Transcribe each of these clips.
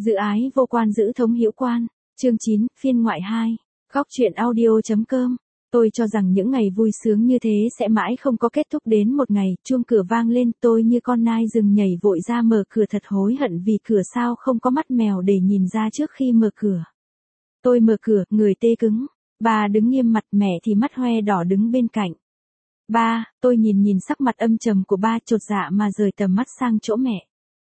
Giữ ái vô quan giữ thống hữu quan. Chương 9, phiên ngoại 2. Góc truyện audio.com. Tôi cho rằng những ngày vui sướng như thế sẽ mãi không có kết thúc, đến một ngày, chuông cửa vang lên, tôi như con nai rừng nhảy vội ra mở cửa, thật hối hận vì cửa sao không có mắt mèo để nhìn ra trước khi mở cửa. Tôi mở cửa, người tê cứng. Bà đứng nghiêm mặt, mẹ thì mắt hoe đỏ đứng bên cạnh. Ba, tôi nhìn sắc mặt âm trầm của ba, chột dạ mà rời tầm mắt sang chỗ mẹ.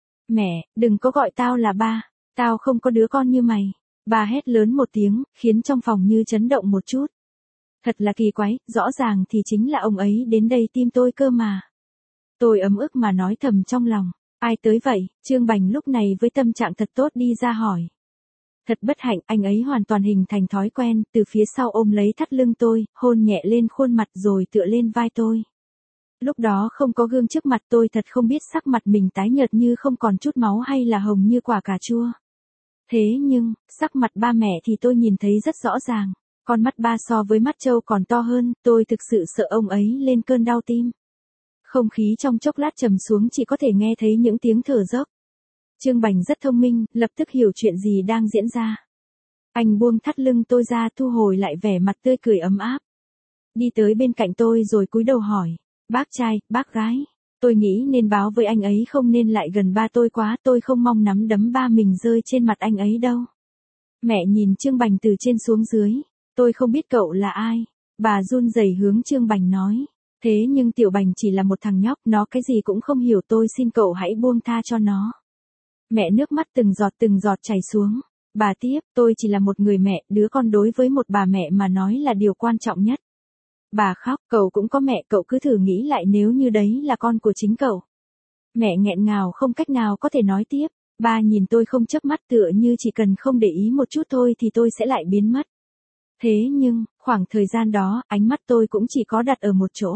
Mẹ, đừng có gọi tao là ba, tao không có đứa con như mày. Bà hét lớn một tiếng, khiến trong phòng như chấn động một chút. Thật là kỳ quái, rõ ràng thì chính là ông ấy đến đây tìm tôi cơ mà. Tôi ấm ức mà nói thầm trong lòng, ai tới vậy? Trương Bành lúc này với tâm trạng thật tốt đi ra hỏi. Thật bất hạnh, anh ấy hoàn toàn hình thành thói quen, từ phía sau ôm lấy thắt lưng tôi, hôn nhẹ lên khuôn mặt rồi tựa lên vai tôi. Lúc đó không có gương trước mặt, tôi thật không biết sắc mặt mình tái nhợt như không còn chút máu hay là hồng như quả cà chua. Thế nhưng, sắc mặt ba mẹ thì tôi nhìn thấy rất rõ ràng. Con mắt ba so với mắt trâu còn to hơn, tôi thực sự sợ ông ấy lên cơn đau tim. Không khí trong chốc lát trầm xuống, chỉ có thể nghe thấy những tiếng thở dốc. Trương Bành rất thông minh, lập tức hiểu chuyện gì đang diễn ra. Anh buông thắt lưng tôi ra, thu hồi lại vẻ mặt tươi cười ấm áp. Đi tới bên cạnh tôi rồi cúi đầu hỏi, bác trai, bác gái. Tôi nghĩ nên báo với anh ấy, không nên lại gần ba tôi quá, tôi không mong nắm đấm ba mình rơi trên mặt anh ấy đâu. Mẹ nhìn Trương Bành từ trên xuống dưới. Tôi không biết cậu là ai. Bà run rẩy hướng Trương Bành nói. Thế nhưng Tiểu Bành chỉ là một thằng nhóc, nó cái gì cũng không hiểu, tôi xin cậu hãy buông tha cho nó. Mẹ nước mắt từng giọt chảy xuống. Bà tiếp, tôi chỉ là một người mẹ, đứa con đối với một bà mẹ mà nói là điều quan trọng nhất. Bà khóc, cậu cũng có mẹ, cậu cứ thử nghĩ lại nếu như đấy là con của chính cậu. Mẹ nghẹn ngào không cách nào có thể nói tiếp. Ba nhìn tôi không chớp mắt, tựa như chỉ cần không để ý một chút thôi thì tôi sẽ lại biến mất. Thế nhưng, khoảng thời gian đó, ánh mắt tôi cũng chỉ có đặt ở một chỗ.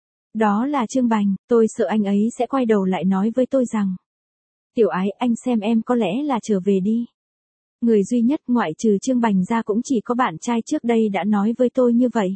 Đó là Trương Bành, tôi sợ anh ấy sẽ quay đầu lại nói với tôi rằng. Tiểu Ái, anh xem em có lẽ là trở về đi. Người duy nhất ngoại trừ Trương Bành ra cũng chỉ có bạn trai trước đây đã nói với tôi như vậy.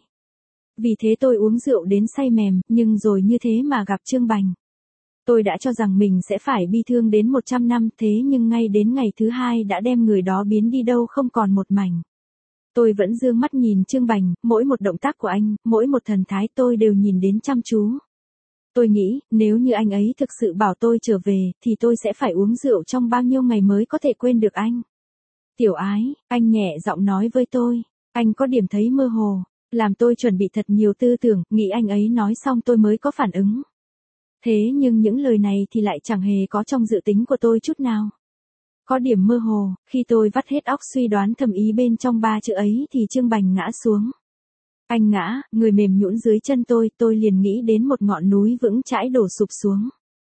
Vì thế tôi uống rượu đến say mềm, nhưng rồi như thế mà gặp Trương Bành. Tôi đã cho rằng mình sẽ phải bi thương đến 100 năm, thế nhưng ngay đến ngày thứ hai đã đem người đó biến đi đâu không còn một mảnh. Tôi vẫn dương mắt nhìn Trương Bành, mỗi một động tác của anh, mỗi một thần thái tôi đều nhìn đến chăm chú. Tôi nghĩ, nếu như anh ấy thực sự bảo tôi trở về, thì tôi sẽ phải uống rượu trong bao nhiêu ngày mới có thể quên được anh. Tiểu Ái, anh nhẹ giọng nói với tôi, anh có điểm thấy mơ hồ, làm tôi chuẩn bị thật nhiều tư tưởng, nghĩ anh ấy nói xong tôi mới có phản ứng. Thế nhưng những lời này thì lại chẳng hề có trong dự tính của tôi chút nào. Có điểm mơ hồ, khi tôi vắt hết óc suy đoán thầm ý bên trong ba chữ ấy thì Trương Bành ngã xuống. Anh ngã, người mềm nhũn dưới chân tôi liền nghĩ đến một ngọn núi vững chãi đổ sụp xuống.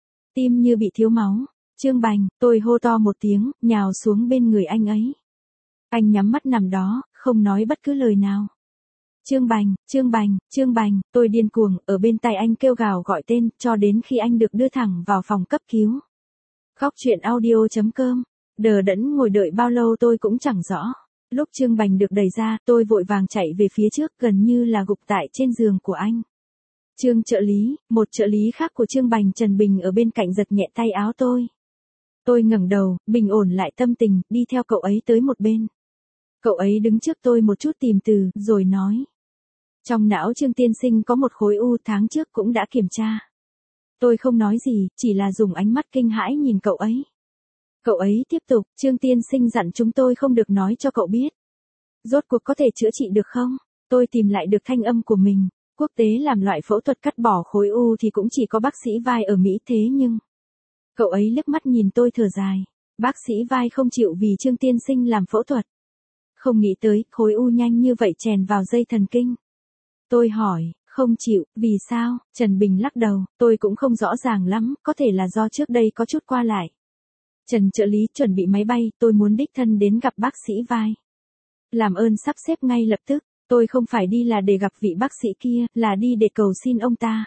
Tim như bị thiếu máu. Trương Bành, tôi hô to một tiếng, nhào xuống bên người anh ấy. Anh nhắm mắt nằm đó, không nói bất cứ lời nào. Trương Bành, Trương Bành, Trương Bành, tôi điên cuồng, ở bên tai anh kêu gào gọi tên, cho đến khi anh được đưa thẳng vào phòng cấp cứu. Góc truyện audio.com. Đờ đẫn ngồi đợi bao lâu tôi cũng chẳng rõ. Lúc Trương Bành được đẩy ra, tôi vội vàng chạy về phía trước, gần như là gục tại trên giường của anh. Trương trợ lý, một trợ lý khác của Trương Bành, Trần Bình ở bên cạnh giật nhẹ tay áo tôi. Tôi ngẩng đầu, bình ổn lại tâm tình, đi theo cậu ấy tới một bên. Cậu ấy đứng trước tôi một chút tìm từ, rồi nói. Trong não Trương tiên sinh có một khối u, tháng trước cũng đã kiểm tra. Tôi không nói gì, chỉ là dùng ánh mắt kinh hãi nhìn cậu ấy. Cậu ấy tiếp tục, Trương tiên sinh dặn chúng tôi không được nói cho cậu biết. Rốt cuộc có thể chữa trị được không? Tôi tìm lại được thanh âm của mình. Quốc tế làm loại phẫu thuật cắt bỏ khối u thì cũng chỉ có bác sĩ vai ở Mỹ, thế nhưng. Cậu ấy liếc mắt nhìn tôi thở dài. Bác sĩ vai không chịu vì Trương tiên sinh làm phẫu thuật. Không nghĩ tới, khối u nhanh như vậy chèn vào dây thần kinh. Tôi hỏi, không chịu, vì sao? Trần Bình lắc đầu, tôi cũng không rõ ràng lắm, có thể là do trước đây có chút qua lại. Trần trợ lý, chuẩn bị máy bay, tôi muốn đích thân đến gặp bác sĩ vai. Làm ơn sắp xếp ngay lập tức, tôi không phải đi là để gặp vị bác sĩ kia, là đi để cầu xin ông ta.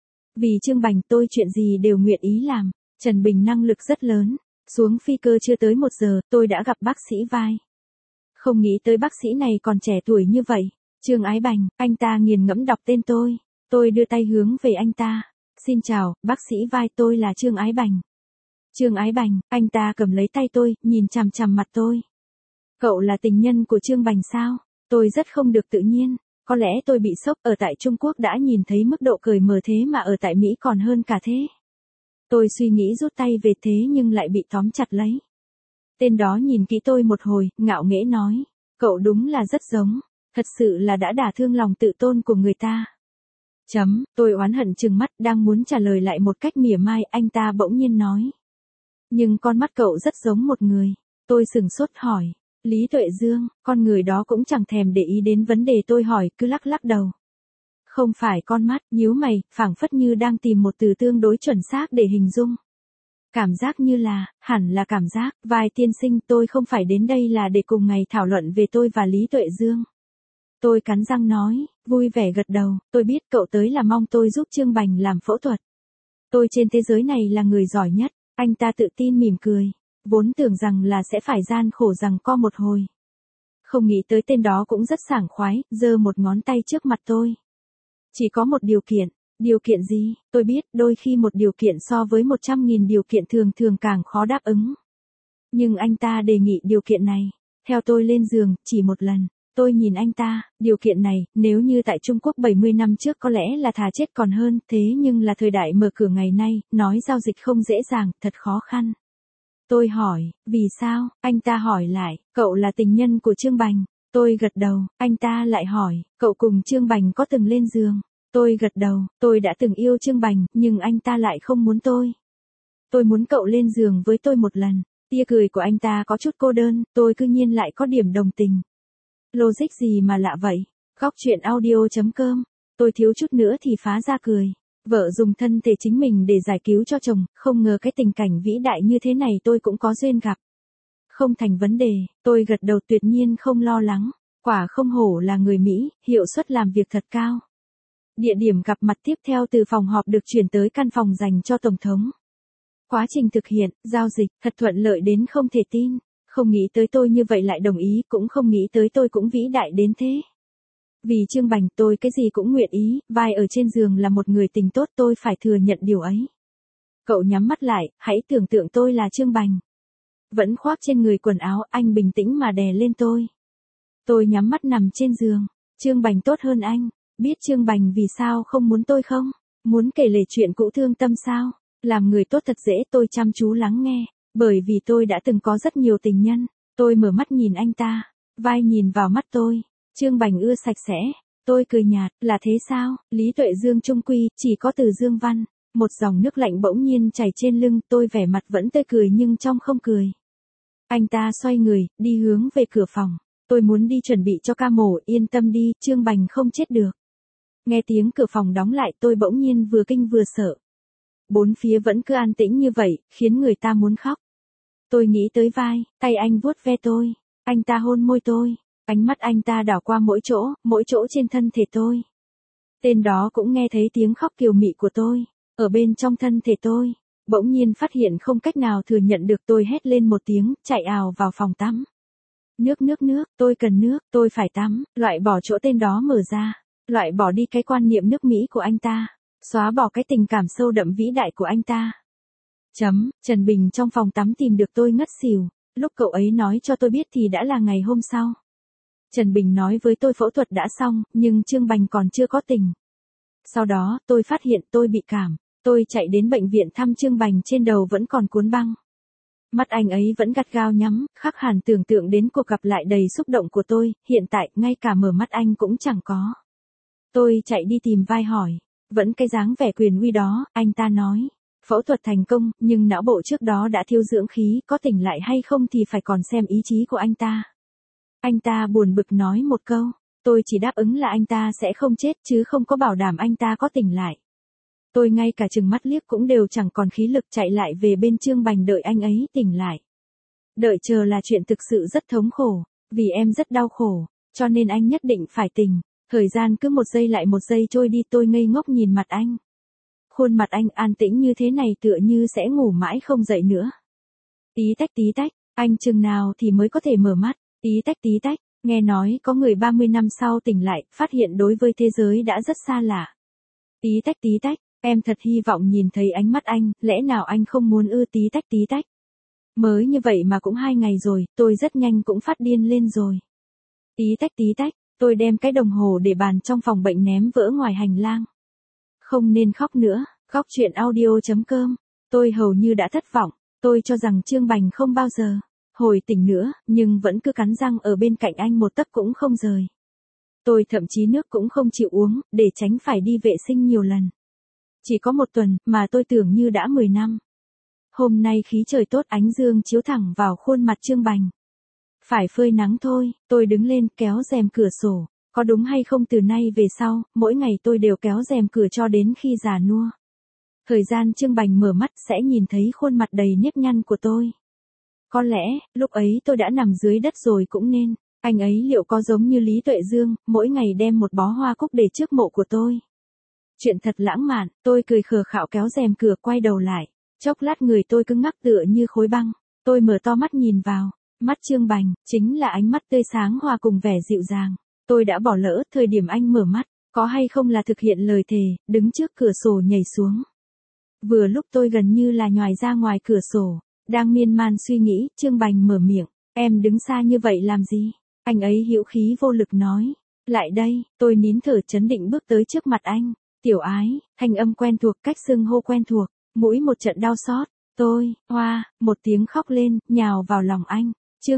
Vì Trương Bành tôi chuyện gì đều nguyện ý làm. Trần Bình năng lực rất lớn, xuống phi cơ chưa tới 1 giờ, tôi đã gặp bác sĩ vai. Không nghĩ tới bác sĩ này còn trẻ tuổi như vậy. Trương Ái Bành, anh ta nghiền ngẫm đọc tên tôi. Tôi đưa tay hướng về anh ta. Xin chào, bác sĩ vai, tôi là Trương Ái Bành. Trương Ái Bành, anh ta cầm lấy tay tôi, nhìn chằm chằm mặt tôi. Cậu là tình nhân của Trương Bành sao? Tôi rất không được tự nhiên. Có lẽ tôi bị sốc, ở tại Trung Quốc đã nhìn thấy mức độ cởi mở thế mà ở tại Mỹ còn hơn cả thế. Tôi suy nghĩ rút tay về thế nhưng lại bị tóm chặt lấy. Tên đó nhìn kỹ tôi một hồi, ngạo nghễ nói. Cậu đúng là rất giống. Thật sự là đã đả thương lòng tự tôn của người ta. Tôi oán hận trừng mắt, đang muốn trả lời lại một cách mỉa mai, anh ta bỗng nhiên nói. Nhưng con mắt cậu rất giống một người. Tôi sửng sốt hỏi. Lý Tuệ Dương, con người đó cũng chẳng thèm để ý đến vấn đề tôi hỏi, cứ lắc lắc đầu. Không phải con mắt, nhíu mày, phảng phất như đang tìm một từ tương đối chuẩn xác để hình dung. Cảm giác như là, hẳn là cảm giác, vai tiên sinh, tôi không phải đến đây là để cùng ngày thảo luận về tôi và Lý Tuệ Dương. Tôi cắn răng nói, vui vẻ gật đầu, tôi biết cậu tới là mong tôi giúp Trương Bành làm phẫu thuật. Tôi trên thế giới này là người giỏi nhất, anh ta tự tin mỉm cười, vốn tưởng rằng là sẽ phải gian khổ rằng co một hồi. Không nghĩ tới tên đó cũng rất sảng khoái, giơ một ngón tay trước mặt tôi. Chỉ có một điều kiện gì, tôi biết đôi khi một điều kiện so với 100.000 điều kiện thường thường càng khó đáp ứng. Nhưng anh ta đề nghị điều kiện này, theo tôi lên giường, chỉ một lần. Tôi nhìn anh ta, điều kiện này, nếu như tại Trung Quốc 70 năm trước có lẽ là thà chết còn hơn, thế nhưng là thời đại mở cửa ngày nay, nói giao dịch không dễ dàng, thật khó khăn. Tôi hỏi, vì sao, anh ta hỏi lại, cậu là tình nhân của Trương Bành. Tôi gật đầu, anh ta lại hỏi, cậu cùng Trương Bành có từng lên giường. Tôi gật đầu, tôi đã từng yêu Trương Bành, nhưng anh ta lại không muốn tôi. Tôi muốn cậu lên giường với tôi một lần. Tia cười của anh ta có chút cô đơn, tôi cư nhiên lại có điểm đồng tình. Logic gì mà lạ vậy? Góc chuyện audio.com. Tôi thiếu chút nữa thì phá ra cười. Vợ dùng thân thể chính mình để giải cứu cho chồng, không ngờ cái tình cảnh vĩ đại như thế này tôi cũng có duyên gặp. Không thành vấn đề, tôi gật đầu tuyệt nhiên không lo lắng. Quả không hổ là người Mỹ, hiệu suất làm việc thật cao. Địa điểm gặp mặt tiếp theo từ phòng họp được chuyển tới căn phòng dành cho Tổng thống. Quá trình thực hiện, giao dịch, thật thuận lợi đến không thể tin. Không nghĩ tới tôi như vậy lại đồng ý, cũng không nghĩ tới tôi cũng vĩ đại đến thế. Vì Trương Bành tôi cái gì cũng nguyện ý, vai ở trên giường là một người tình tốt, tôi phải thừa nhận điều ấy. Cậu nhắm mắt lại, hãy tưởng tượng tôi là Trương Bành. Vẫn khoác trên người quần áo, anh bình tĩnh mà đè lên tôi. Tôi nhắm mắt nằm trên giường. Trương Bành tốt hơn anh. Biết Trương Bành vì sao không muốn tôi không? Muốn kể lể chuyện cũ thương tâm sao? Làm người tốt thật dễ, tôi chăm chú lắng nghe. Bởi vì tôi đã từng có rất nhiều tình nhân. Tôi mở mắt nhìn anh ta. Vai nhìn vào mắt tôi. Trương Bành ưa sạch sẽ. Tôi cười nhạt, là thế sao? Lý Tuệ Dương trung quy, chỉ có từ Dương Văn. Một dòng nước lạnh bỗng nhiên chảy trên lưng, tôi vẻ mặt vẫn tươi cười nhưng trong không cười. Anh ta xoay người, đi hướng về cửa phòng. Tôi muốn đi chuẩn bị cho ca mổ, yên tâm đi, Trương Bành không chết được. Nghe tiếng cửa phòng đóng lại, tôi bỗng nhiên vừa kinh vừa sợ. Bốn phía vẫn cứ an tĩnh như vậy, khiến người ta muốn khóc. Tôi nghĩ tới vai, tay anh vuốt ve tôi. Anh ta hôn môi tôi. Ánh mắt anh ta đảo qua mỗi chỗ trên thân thể tôi. Tên đó cũng nghe thấy tiếng khóc kiều mị của tôi. Ở bên trong thân thể tôi. Bỗng nhiên phát hiện không cách nào thừa nhận được, tôi hét lên một tiếng, chạy ào vào phòng tắm. Nước, tôi cần nước, tôi phải tắm, loại bỏ chỗ tên đó mở ra. Loại bỏ đi cái quan niệm nước Mỹ của anh ta. Xóa bỏ cái tình cảm sâu đậm vĩ đại của anh ta. Trần Bình trong phòng tắm tìm được tôi ngất xỉu. Lúc cậu ấy nói cho tôi biết thì đã là ngày hôm sau. Trần Bình nói với tôi phẫu thuật đã xong, nhưng Trương Bành còn chưa có tình. Sau đó, tôi phát hiện tôi bị cảm. Tôi chạy đến bệnh viện thăm Trương Bành, trên đầu vẫn còn cuốn băng. Mắt anh ấy vẫn gắt gao nhắm, khắc hẳn tưởng tượng đến cuộc gặp lại đầy xúc động của tôi, hiện tại, ngay cả mở mắt anh cũng chẳng có. Tôi chạy đi tìm vai hỏi. Vẫn cái dáng vẻ quyền uy đó, anh ta nói. Phẫu thuật thành công, nhưng não bộ trước đó đã thiếu dưỡng khí, có tỉnh lại hay không thì phải còn xem ý chí của anh ta. Anh ta buồn bực nói một câu. Tôi chỉ đáp ứng là anh ta sẽ không chết chứ không có bảo đảm anh ta có tỉnh lại. Tôi ngay cả chừng mắt liếc cũng đều chẳng còn khí lực, chạy lại về bên Trương Bành đợi anh ấy tỉnh lại. Đợi chờ là chuyện thực sự rất thống khổ, vì em rất đau khổ, cho nên anh nhất định phải tỉnh. Thời gian cứ một giây lại một giây trôi đi, tôi ngây ngốc nhìn mặt anh. Khuôn mặt anh an tĩnh như thế này tựa như sẽ ngủ mãi không dậy nữa. Tí tách, anh chừng nào thì mới có thể mở mắt, tí tách, nghe nói có người 30 năm sau tỉnh lại, phát hiện đối với thế giới đã rất xa lạ. Tí tách, Em thật hy vọng nhìn thấy ánh mắt anh, lẽ nào anh không muốn ư tí tách tí tách. Mới như vậy mà cũng 2 ngày rồi, tôi rất nhanh cũng phát điên lên rồi. Tí tách, tôi đem cái đồng hồ để bàn trong phòng bệnh ném vỡ ngoài hành lang. Không nên khóc nữa, khóc chuyện audio.com. Tôi hầu như đã thất vọng, tôi cho rằng Trương Bành không bao giờ hồi tỉnh nữa, nhưng vẫn cứ cắn răng ở bên cạnh anh một tấc cũng không rời. Tôi thậm chí nước cũng không chịu uống, để tránh phải đi vệ sinh nhiều lần. Chỉ có 1 tuần, mà tôi tưởng như đã 10 năm. Hôm nay khí trời tốt, ánh dương chiếu thẳng vào khuôn mặt Trương Bành. Phải phơi nắng thôi, tôi đứng lên kéo rèm cửa sổ. Có đúng hay không từ nay về sau, mỗi ngày tôi đều kéo rèm cửa cho đến khi già nua. Thời gian Trương Bành mở mắt sẽ nhìn thấy khuôn mặt đầy nếp nhăn của tôi. Có lẽ, lúc ấy tôi đã nằm dưới đất rồi cũng nên. Anh ấy liệu có giống như Lý Tuệ Dương, mỗi ngày đem một bó hoa cúc để trước mộ của tôi. Chuyện thật lãng mạn, tôi cười khờ khạo kéo rèm cửa quay đầu lại. Chốc lát người tôi cứng ngắc tựa như khối băng. Tôi mở to mắt nhìn vào. Mắt Trương Bành, chính là ánh mắt tươi sáng hòa cùng vẻ dịu dàng. Tôi đã bỏ lỡ thời điểm anh mở mắt, có hay không là thực hiện lời thề, đứng trước cửa sổ nhảy xuống. Vừa lúc tôi gần như là nhòi ra ngoài cửa sổ, đang miên man suy nghĩ, Trương Bành mở miệng, em đứng xa như vậy làm gì? Anh ấy hữu khí vô lực nói, lại đây, tôi nín thở trấn định bước tới trước mặt anh, tiểu ái, thanh âm quen thuộc, cách xưng hô quen thuộc, mũi một trận đau xót, tôi, hoa, một tiếng khóc lên, nhào vào lòng anh.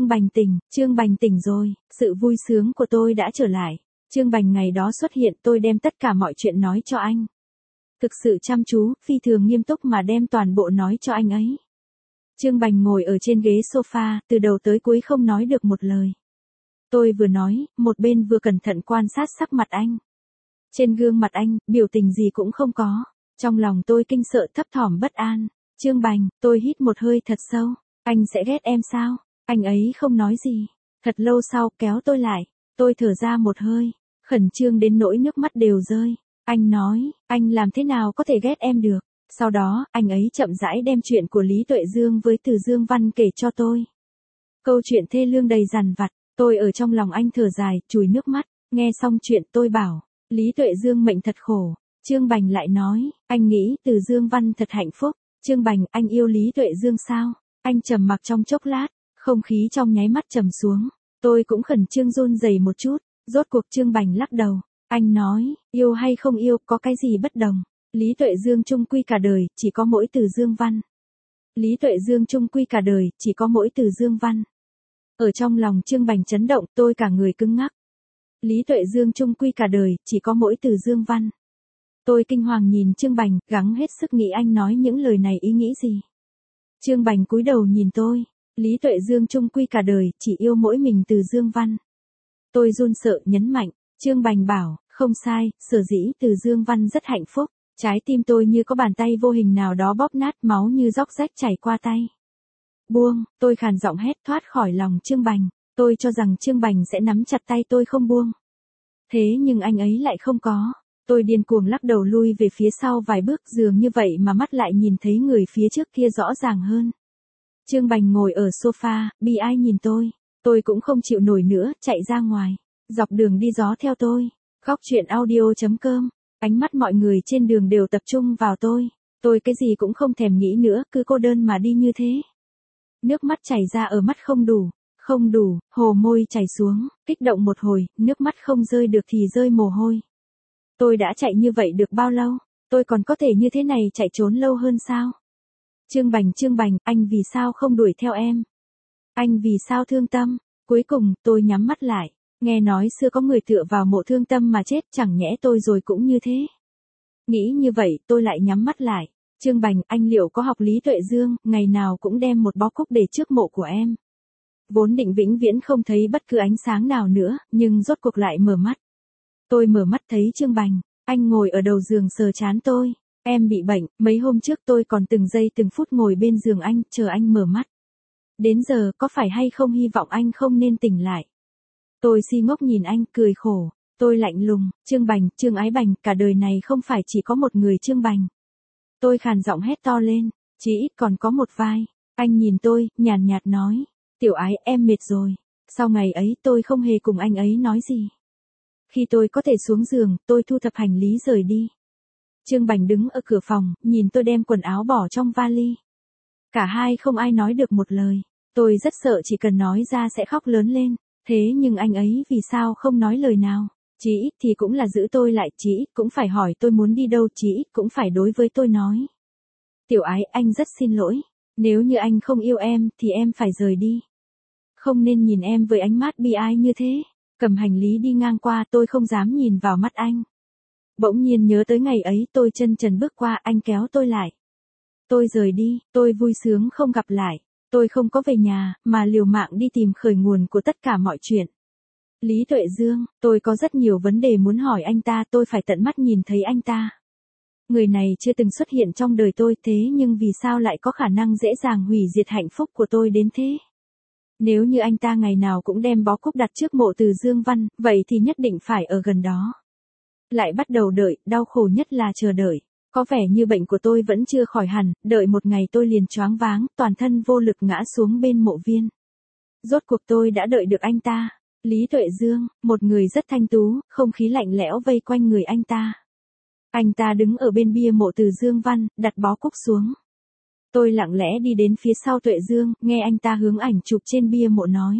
Trương Bành tỉnh rồi, sự vui sướng của tôi đã trở lại. Trương Bành ngày đó xuất hiện, tôi đem tất cả mọi chuyện nói cho anh. Thực sự chăm chú, phi thường nghiêm túc mà đem toàn bộ nói cho anh ấy. Trương Bành ngồi ở trên ghế sofa, từ đầu tới cuối không nói được một lời. Tôi vừa nói, một bên vừa cẩn thận quan sát sắc mặt anh. Trên gương mặt anh, biểu tình gì cũng không có. Trong lòng tôi kinh sợ thấp thỏm bất an. Trương Bành, tôi hít một hơi thật sâu. Anh sẽ ghét em sao? Anh ấy không nói gì. Thật lâu sau kéo tôi lại. Tôi thở ra một hơi. Khẩn trương đến nỗi nước mắt đều rơi. Anh nói, anh làm thế nào có thể ghét em được. Sau đó, anh ấy chậm rãi đem chuyện của Lý Tuệ Dương với Từ Dương Văn kể cho tôi. Câu chuyện thê lương đầy dằn vặt. Tôi ở trong lòng anh thở dài, chùi nước mắt. Nghe xong chuyện tôi bảo, Lý Tuệ Dương mệnh thật khổ. Trương Bành lại nói, anh nghĩ Từ Dương Văn thật hạnh phúc. Trương Bành, anh yêu Lý Tuệ Dương sao? Anh trầm mặc trong chốc lát, không khí trong nháy mắt trầm xuống. Tôi cũng khẩn trương run rẩy một chút, rốt cuộc Trương Bành lắc đầu. Anh nói, yêu hay không yêu có cái gì bất đồng. Lý Tuệ Dương chung quy cả đời, chỉ có mỗi Từ Dương Văn. Lý Tuệ Dương chung quy cả đời, chỉ có mỗi Từ Dương Văn. Ở trong lòng Trương Bành chấn động, tôi cả người cứng ngắc. Lý Tuệ Dương chung quy cả đời, chỉ có mỗi Từ Dương Văn. Tôi kinh hoàng nhìn Trương Bành, gắng hết sức nghĩ anh nói những lời này ý nghĩ gì. Trương Bành cúi đầu nhìn tôi, Lý Tuệ Dương chung quy cả đời, chỉ yêu mỗi mình Từ Dương Văn. Tôi run sợ nhấn mạnh, Trương Bành bảo, không sai, sở dĩ Từ Dương Văn rất hạnh phúc. Trái tim tôi như có bàn tay vô hình nào đó bóp nát, máu như róc rách chảy qua tay. Buông, tôi khàn giọng hét thoát khỏi lòng Trương Bành. Tôi cho rằng Trương Bành sẽ nắm chặt tay tôi không buông. Thế nhưng anh ấy lại không có. Tôi điên cuồng lắc đầu lui về phía sau vài bước, dường như vậy mà mắt lại nhìn thấy người phía trước kia rõ ràng hơn. Trương Bành ngồi ở sofa, bi ai nhìn tôi. Tôi cũng không chịu nổi nữa, chạy ra ngoài. Dọc đường đi gió theo tôi. Khóc chuyện audio.com. Ánh mắt mọi người trên đường đều tập trung vào tôi. Tôi cái gì cũng không thèm nghĩ nữa, cứ cô đơn mà đi như thế. Nước mắt chảy ra ở mắt không đủ, hồ môi chảy xuống, kích động một hồi, nước mắt không rơi được thì rơi mồ hôi. Tôi đã chạy như vậy được bao lâu? Tôi còn có thể như thế này chạy trốn lâu hơn sao? Trương Bành, anh vì sao không đuổi theo em? Anh vì sao thương tâm? Cuối cùng, tôi nhắm mắt lại. Nghe nói xưa có người tựa vào mộ thương tâm mà chết, chẳng nhẽ tôi rồi cũng như thế. Nghĩ như vậy, tôi lại nhắm mắt lại. Trương Bành, anh liệu có học Lý Tuệ Dương, ngày nào cũng đem một bó cúc để trước mộ của em. Vốn định vĩnh viễn không thấy bất cứ ánh sáng nào nữa, nhưng rốt cuộc lại mở mắt. Tôi mở mắt thấy Trương Bành, anh ngồi ở đầu giường sờ trán tôi. Em bị bệnh, mấy hôm trước tôi còn từng giây từng phút ngồi bên giường anh, chờ anh mở mắt. Đến giờ, có phải hay không hy vọng anh không nên tỉnh lại. Tôi si ngốc nhìn anh, cười khổ. Tôi lạnh lùng, Trương Bành, Trương Ái Bành, cả đời này không phải chỉ có một người Trương Bành. Tôi khàn giọng hét to lên, chí ít còn có một vai. Anh nhìn tôi, nhàn nhạt nói, tiểu ái em mệt rồi. Sau ngày ấy tôi không hề cùng anh ấy nói gì. Khi tôi có thể xuống giường, tôi thu thập hành lý rời đi. Trương Bành đứng ở cửa phòng, nhìn tôi đem quần áo bỏ trong vali. Cả hai không ai nói được một lời. Tôi rất sợ chỉ cần nói ra sẽ khóc lớn lên. Thế nhưng anh ấy vì sao không nói lời nào? Chí ít thì cũng là giữ tôi lại, chí ít cũng phải hỏi tôi muốn đi đâu, chí ít cũng phải đối với tôi nói. Tiểu Ái, anh rất xin lỗi. Nếu như anh không yêu em thì em phải rời đi. Không nên nhìn em với ánh mắt bi ai như thế. Cầm hành lý đi ngang qua tôi không dám nhìn vào mắt anh. Bỗng nhiên nhớ tới ngày ấy tôi chân trần bước qua anh kéo tôi lại. Tôi rời đi, tôi vui sướng không gặp lại. Tôi không có về nhà, mà liều mạng đi tìm khởi nguồn của tất cả mọi chuyện. Lý Tuệ Dương, tôi có rất nhiều vấn đề muốn hỏi anh ta, tôi phải tận mắt nhìn thấy anh ta. Người này chưa từng xuất hiện trong đời tôi, thế nhưng vì sao lại có khả năng dễ dàng hủy diệt hạnh phúc của tôi đến thế? Nếu như anh ta ngày nào cũng đem bó cúc đặt trước mộ Từ Dương Văn, vậy thì nhất định phải ở gần đó. Lại bắt đầu đợi, đau khổ nhất là chờ đợi. Có vẻ như bệnh của tôi vẫn chưa khỏi hẳn, đợi một ngày tôi liền choáng váng, toàn thân vô lực ngã xuống bên mộ viên. Rốt cuộc tôi đã đợi được anh ta. Lý Tuệ Dương, một người rất thanh tú, không khí lạnh lẽo vây quanh người anh ta. Anh ta đứng ở bên bia mộ Từ Dương Văn, đặt bó cúc xuống. Tôi lặng lẽ đi đến phía sau Tuệ Dương, nghe anh ta hướng ảnh chụp trên bia mộ nói.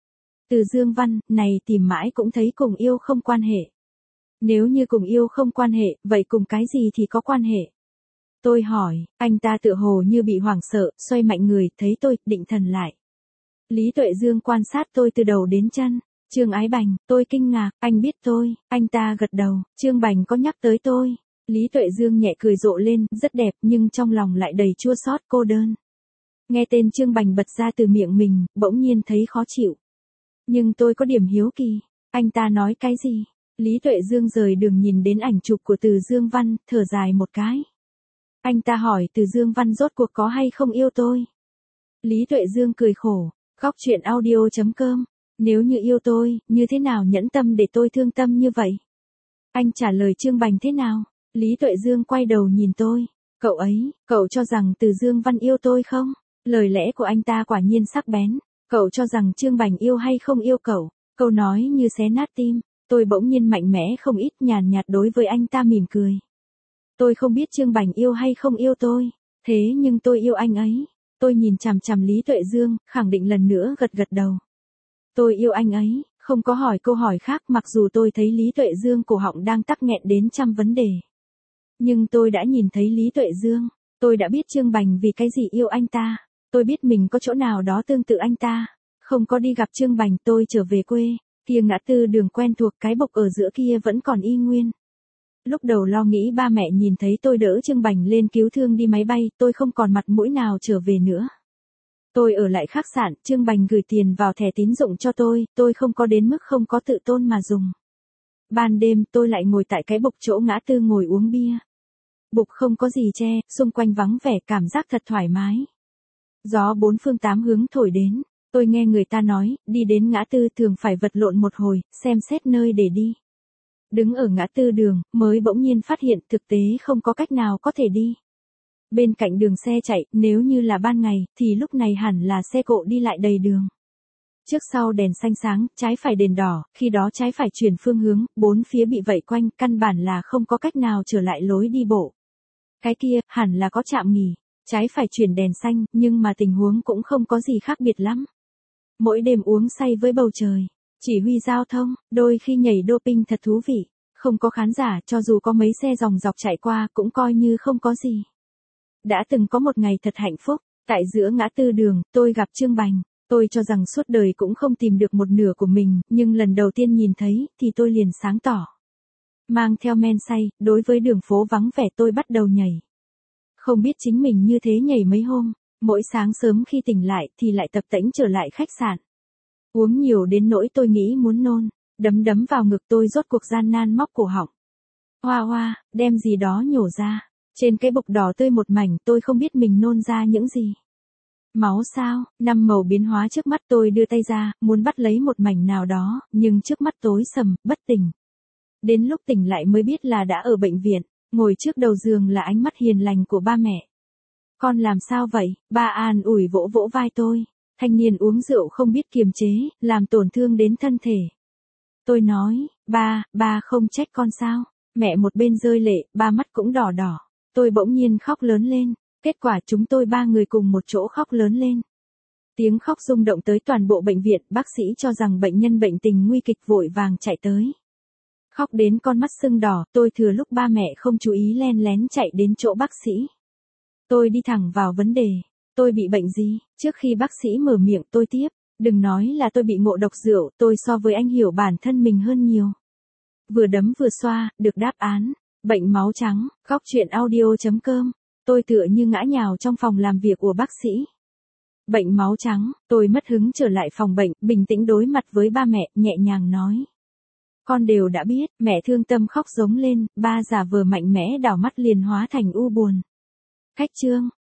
Từ Dương Văn, này tìm mãi cũng thấy cùng yêu không quan hệ. Nếu như cùng yêu không quan hệ, vậy cùng cái gì thì có quan hệ? Tôi hỏi, anh ta tựa hồ như bị hoảng sợ, xoay mạnh người, thấy tôi, định thần lại. Lý Tuệ Dương quan sát tôi từ đầu đến chân. Trương Ái Bành, tôi kinh ngạc, anh biết tôi, anh ta gật đầu, Trương Bành có nhắc tới tôi. Lý Tuệ Dương nhẹ cười rộ lên, rất đẹp nhưng trong lòng lại đầy chua xót cô đơn. Nghe tên Trương Bành bật ra từ miệng mình, bỗng nhiên thấy khó chịu. Nhưng tôi có điểm hiếu kỳ, anh ta nói cái gì? Lý Tuệ Dương rời đường nhìn đến ảnh chụp của Từ Dương Văn, thở dài một cái. Anh ta hỏi Từ Dương Văn rốt cuộc có hay không yêu tôi? Lý Tuệ Dương cười khổ, góc chuyện audio.com. Nếu như yêu tôi, như thế nào nhẫn tâm để tôi thương tâm như vậy? Anh trả lời Trương Bành thế nào? Lý Tuệ Dương quay đầu nhìn tôi. Cậu cho rằng Từ Dương Văn yêu tôi không? Lời lẽ của anh ta quả nhiên sắc bén. Cậu cho rằng Trương Bành yêu hay không yêu cậu? Câu nói như xé nát tim. Tôi bỗng nhiên mạnh mẽ không ít, nhàn nhạt đối với anh ta mỉm cười. Tôi không biết Trương Bành yêu hay không yêu tôi. Thế nhưng tôi yêu anh ấy. Tôi nhìn chằm chằm Lý Tuệ Dương, khẳng định lần nữa gật gật đầu. Tôi yêu anh ấy, không có hỏi câu hỏi khác, mặc dù tôi thấy Lý Tuệ Dương cổ họng đang tắc nghẹn đến trăm vấn đề. Nhưng tôi đã nhìn thấy Lý Tuệ Dương, tôi đã biết Trương Bành vì cái gì yêu anh ta, tôi biết mình có chỗ nào đó tương tự anh ta. Không có đi gặp Trương Bành, tôi trở về quê, kia ngã tư đường quen thuộc, cái bộc ở giữa kia vẫn còn y nguyên. Lúc đầu lo nghĩ ba mẹ nhìn thấy tôi đỡ Trương Bành lên cứu thương đi máy bay, tôi không còn mặt mũi nào trở về nữa. Tôi ở lại khách sạn, Trương Bành gửi tiền vào thẻ tín dụng cho tôi không có đến mức không có tự tôn mà dùng. Ban đêm tôi lại ngồi tại cái bục chỗ ngã tư ngồi uống bia. Bục không có gì che, xung quanh vắng vẻ, cảm giác thật thoải mái. Gió bốn phương tám hướng thổi đến, tôi nghe người ta nói, đi đến ngã tư thường phải vật lộn một hồi, xem xét nơi để đi. Đứng ở ngã tư đường, mới bỗng nhiên phát hiện thực tế không có cách nào có thể đi. Bên cạnh đường xe chạy, nếu như là ban ngày, thì lúc này hẳn là xe cộ đi lại đầy đường. Trước sau đèn xanh sáng, trái phải đèn đỏ, khi đó trái phải chuyển phương hướng, bốn phía bị vây quanh, căn bản là không có cách nào trở lại lối đi bộ. Cái kia, hẳn là có trạm nghỉ, trái phải chuyển đèn xanh, nhưng mà tình huống cũng không có gì khác biệt lắm. Mỗi đêm uống say với bầu trời, chỉ huy giao thông, đôi khi nhảy doping thật thú vị, không có khán giả, cho dù có mấy xe dòng dọc chạy qua, cũng coi như không có gì. Đã từng có một ngày thật hạnh phúc, tại giữa ngã tư đường, tôi gặp Trương Bành, tôi cho rằng suốt đời cũng không tìm được một nửa của mình, nhưng lần đầu tiên nhìn thấy, thì tôi liền sáng tỏ. Mang theo men say, đối với đường phố vắng vẻ tôi bắt đầu nhảy. Không biết chính mình như thế nhảy mấy hôm, mỗi sáng sớm khi tỉnh lại thì lại tập tễnh trở lại khách sạn. Uống nhiều đến nỗi tôi nghĩ muốn nôn, đấm đấm vào ngực tôi rốt cuộc gian nan móc cổ họng. Hoa hoa, đem gì đó nhổ ra. Trên cái bục đỏ tươi một mảnh, tôi không biết mình nôn ra những gì. Máu sao, năm màu biến hóa trước mắt, tôi đưa tay ra, muốn bắt lấy một mảnh nào đó, nhưng trước mắt tối sầm, bất tỉnh. Đến lúc tỉnh lại mới biết là đã ở bệnh viện, ngồi trước đầu giường là ánh mắt hiền lành của ba mẹ. Con làm sao vậy? Ba an ủi vỗ vỗ vai tôi. Thanh niên uống rượu không biết kiềm chế, làm tổn thương đến thân thể. Tôi nói, ba không trách con sao? Mẹ một bên rơi lệ, ba mắt cũng đỏ đỏ. Tôi bỗng nhiên khóc lớn lên. Kết quả chúng tôi ba người cùng một chỗ khóc lớn lên. Tiếng khóc rung động tới toàn bộ bệnh viện, bác sĩ cho rằng bệnh nhân bệnh tình nguy kịch vội vàng chạy tới. Khóc đến con mắt sưng đỏ, tôi thừa lúc ba mẹ không chú ý len lén chạy đến chỗ bác sĩ. Tôi đi thẳng vào vấn đề. Tôi bị bệnh gì? Trước khi bác sĩ mở miệng tôi tiếp. Đừng nói là tôi bị ngộ độc rượu, tôi so với anh hiểu bản thân mình hơn nhiều. Vừa đấm vừa xoa, được đáp án. Bệnh máu trắng, khóc chuyện audio.com. Tôi tựa như ngã nhào trong phòng làm việc của bác sĩ. Bệnh máu trắng, tôi mất hứng trở lại phòng bệnh, bình tĩnh đối mặt với ba mẹ, nhẹ nhàng nói. Con đều đã biết, mẹ thương tâm khóc giống lên, ba giả vờ mạnh mẽ đảo mắt liền hóa thành u buồn. Khách trương,